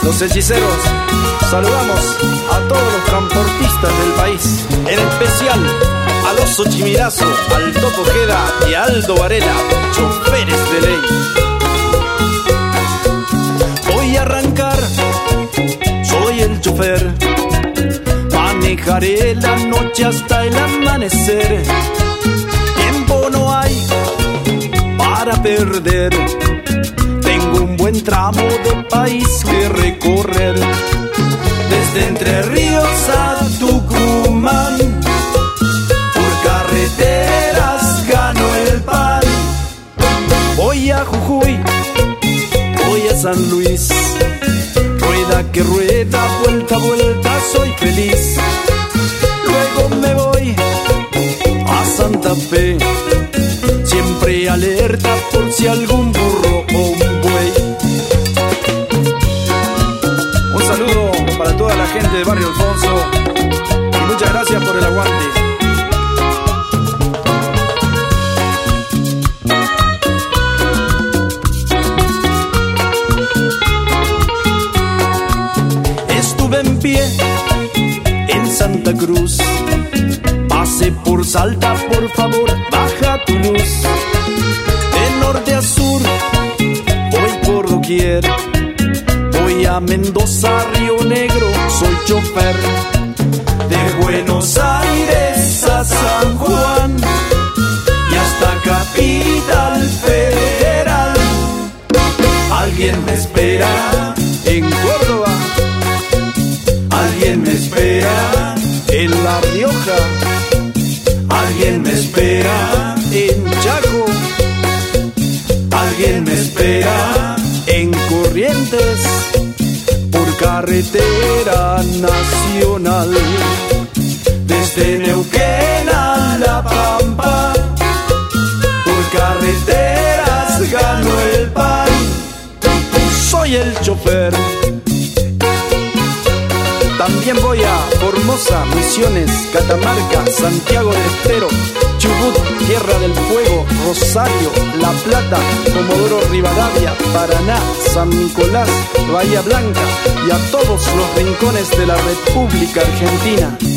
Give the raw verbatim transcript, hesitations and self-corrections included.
Los hechiceros, saludamos a todos los transportistas del país, en especial al Oso Chimirazo, al Topo Ojeda y a Aldo Varela, choferes de ley. Voy a arrancar, soy el chofer, manejaré la noche hasta el amanecer. Tiempo no hay para perder, tengo un buen tramo de país que recorrer. Desde Entre Ríos a Tucumán, por carreteras gano el pan. Voy a Jujuy, voy a San Luis, rueda que rueda, vuelta a vuelta soy feliz. Luego me voy a Santa Fe, siempre alerta por si algún burro o un buey. Un saludo para toda la gente de Barrio Alfonso y muchas gracias por el aguante. Estuve en pie en Santa Cruz, pasé por Salta, por favor, baja tu luz. De norte a sur, voy por doquier, voy a Mendoza, Río Negro, soy chofer. De Buenos Aires a San Juan y hasta Capital Federal. Alguien me espera en Córdoba, alguien me espera en La Rioja, alguien me espera en Chaco, alguien me espera en Corrientes, por carretera nacional. Desde Neuquén a La Pampa, por carreteras gano el pan. Soy el chofer. También voy a Formosa, Misiones, Catamarca, Santiago del Estero, Chubut, Tierra del Fuego, Rosario, La Plata, Comodoro Rivadavia, Paraná, San Nicolás, Bahía Blanca y a todos los rincones de la República Argentina.